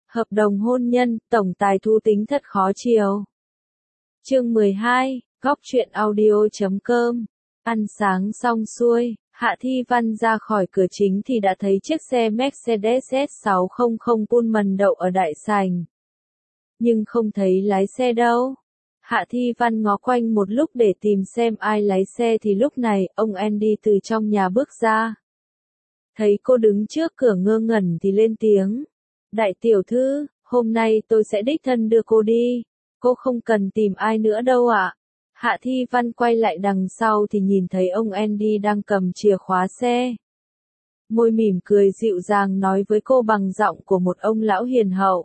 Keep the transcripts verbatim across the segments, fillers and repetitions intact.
Hợp đồng hôn nhân, tổng tài Thu Tính thật khó chiều. Chương mười hai, góc truyện audio chấm com. Ăn sáng xong xuôi, Hạ Thi Văn ra khỏi cửa chính thì đã thấy chiếc xe Mercedes S sáu trăm Pullman đậu ở đại sảnh. Nhưng không thấy lái xe đâu. Hạ Thi Văn ngó quanh một lúc để tìm xem ai lái xe thì lúc này, ông Andy từ trong nhà bước ra. Thấy cô đứng trước cửa ngơ ngẩn thì lên tiếng. Đại tiểu thư, hôm nay tôi sẽ đích thân đưa cô đi. Cô không cần tìm ai nữa đâu ạ. Hạ Thi Văn quay lại đằng sau thì nhìn thấy ông Andy đang cầm chìa khóa xe. Môi mỉm cười dịu dàng nói với cô bằng giọng của một ông lão hiền hậu.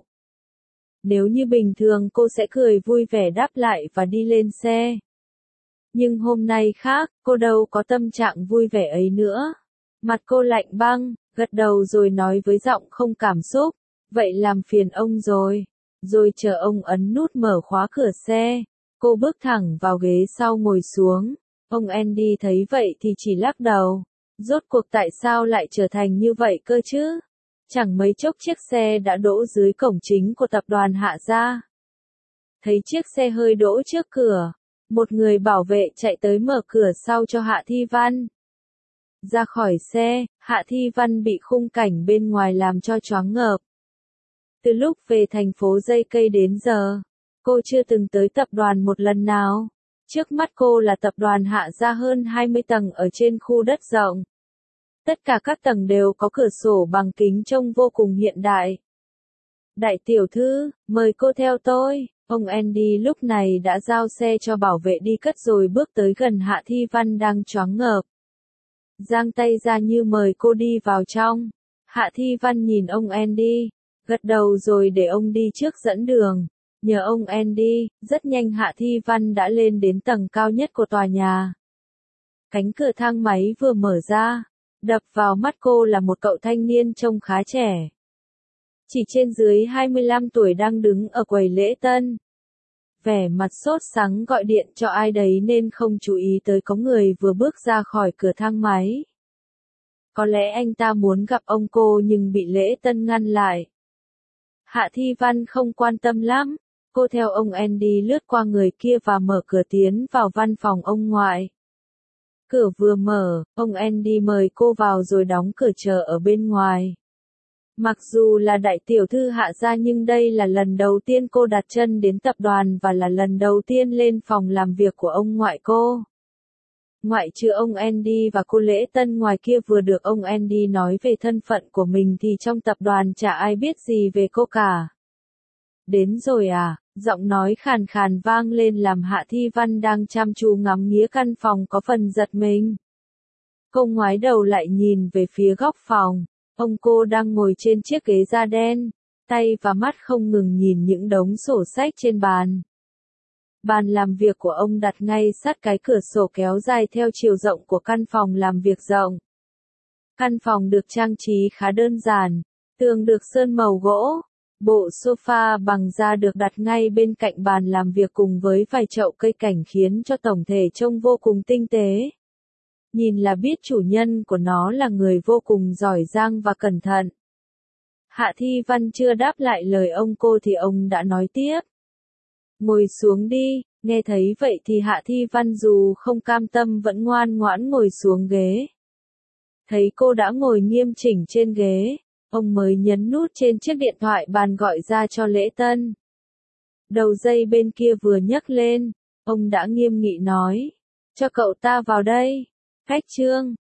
Nếu như bình thường cô sẽ cười vui vẻ đáp lại và đi lên xe. Nhưng hôm nay khác, cô đâu có tâm trạng vui vẻ ấy nữa. Mặt cô lạnh băng, gật đầu rồi nói với giọng không cảm xúc. Vậy làm phiền ông rồi. Rồi chờ ông ấn nút mở khóa cửa xe. Cô bước thẳng vào ghế sau ngồi xuống. Ông Andy thấy vậy thì chỉ lắc đầu. Rốt cuộc tại sao lại trở thành như vậy cơ chứ? Chẳng mấy chốc chiếc xe đã đỗ dưới cổng chính của tập đoàn Hạ gia. Thấy chiếc xe hơi đỗ trước cửa. Một người bảo vệ chạy tới mở cửa sau cho Hạ Thi Văn. Ra khỏi xe, Hạ Thi Văn bị khung cảnh bên ngoài làm cho choáng ngợp. Từ lúc về thành phố Dây Cây đến giờ, cô chưa từng tới tập đoàn một lần nào. Trước mắt cô là tập đoàn Hạ gia hơn hai mươi tầng ở trên khu đất rộng. Tất cả các tầng đều có cửa sổ bằng kính trông vô cùng hiện đại. Đại tiểu thư, mời cô theo tôi. Ông Andy lúc này đã giao xe cho bảo vệ đi cất rồi bước tới gần Hạ Thi Văn đang choáng ngợp. Giang tay ra như mời cô đi vào trong. Hạ Thi Văn nhìn ông Andy, gật đầu rồi để ông đi trước dẫn đường. Nhờ ông Andy, rất nhanh Hạ Thi Văn đã lên đến tầng cao nhất của tòa nhà. Cánh cửa thang máy vừa mở ra, đập vào mắt cô là một cậu thanh niên trông khá trẻ. Chỉ trên dưới hai mươi lăm tuổi đang đứng ở quầy lễ tân. Vẻ mặt sốt sắng gọi điện cho ai đấy nên không chú ý tới có người vừa bước ra khỏi cửa thang máy. Có lẽ anh ta muốn gặp ông cô nhưng bị lễ tân ngăn lại. Hạ Thi Văn không quan tâm lắm, cô theo ông Andy lướt qua người kia và mở cửa tiến vào văn phòng ông ngoại. Cửa vừa mở, ông Andy mời cô vào rồi đóng cửa chờ ở bên ngoài. Mặc dù là đại tiểu thư Hạ gia nhưng đây là lần đầu tiên cô đặt chân đến tập đoàn và là lần đầu tiên lên phòng làm việc của ông ngoại cô. Ngoại trừ ông Andy và cô lễ tân ngoài kia vừa được ông Andy nói về thân phận của mình thì trong tập đoàn chả ai biết gì về cô cả. Đến rồi à, giọng nói khàn khàn vang lên làm Hạ Thi Văn đang chăm chú ngắm nghía căn phòng có phần giật mình. Cô ngoái đầu lại nhìn về phía góc phòng. Ông cô đang ngồi trên chiếc ghế da đen, tay và mắt không ngừng nhìn những đống sổ sách trên bàn. Bàn làm việc của ông đặt ngay sát cái cửa sổ kéo dài theo chiều rộng của căn phòng làm việc rộng. Căn phòng được trang trí khá đơn giản, tường được sơn màu gỗ, bộ sofa bằng da được đặt ngay bên cạnh bàn làm việc cùng với vài chậu cây cảnh khiến cho tổng thể trông vô cùng tinh tế. Nhìn là biết chủ nhân của nó là người vô cùng giỏi giang và cẩn thận. Hạ Thi Văn chưa đáp lại lời ông cô thì ông đã nói tiếp. Ngồi xuống đi, nghe thấy vậy thì Hạ Thi Văn dù không cam tâm vẫn ngoan ngoãn ngồi xuống ghế. Thấy cô đã ngồi nghiêm chỉnh trên ghế, ông mới nhấn nút trên chiếc điện thoại bàn gọi ra cho lễ tân. Đầu dây bên kia vừa nhấc lên, ông đã nghiêm nghị nói. Cho cậu ta vào đây. Khách trương,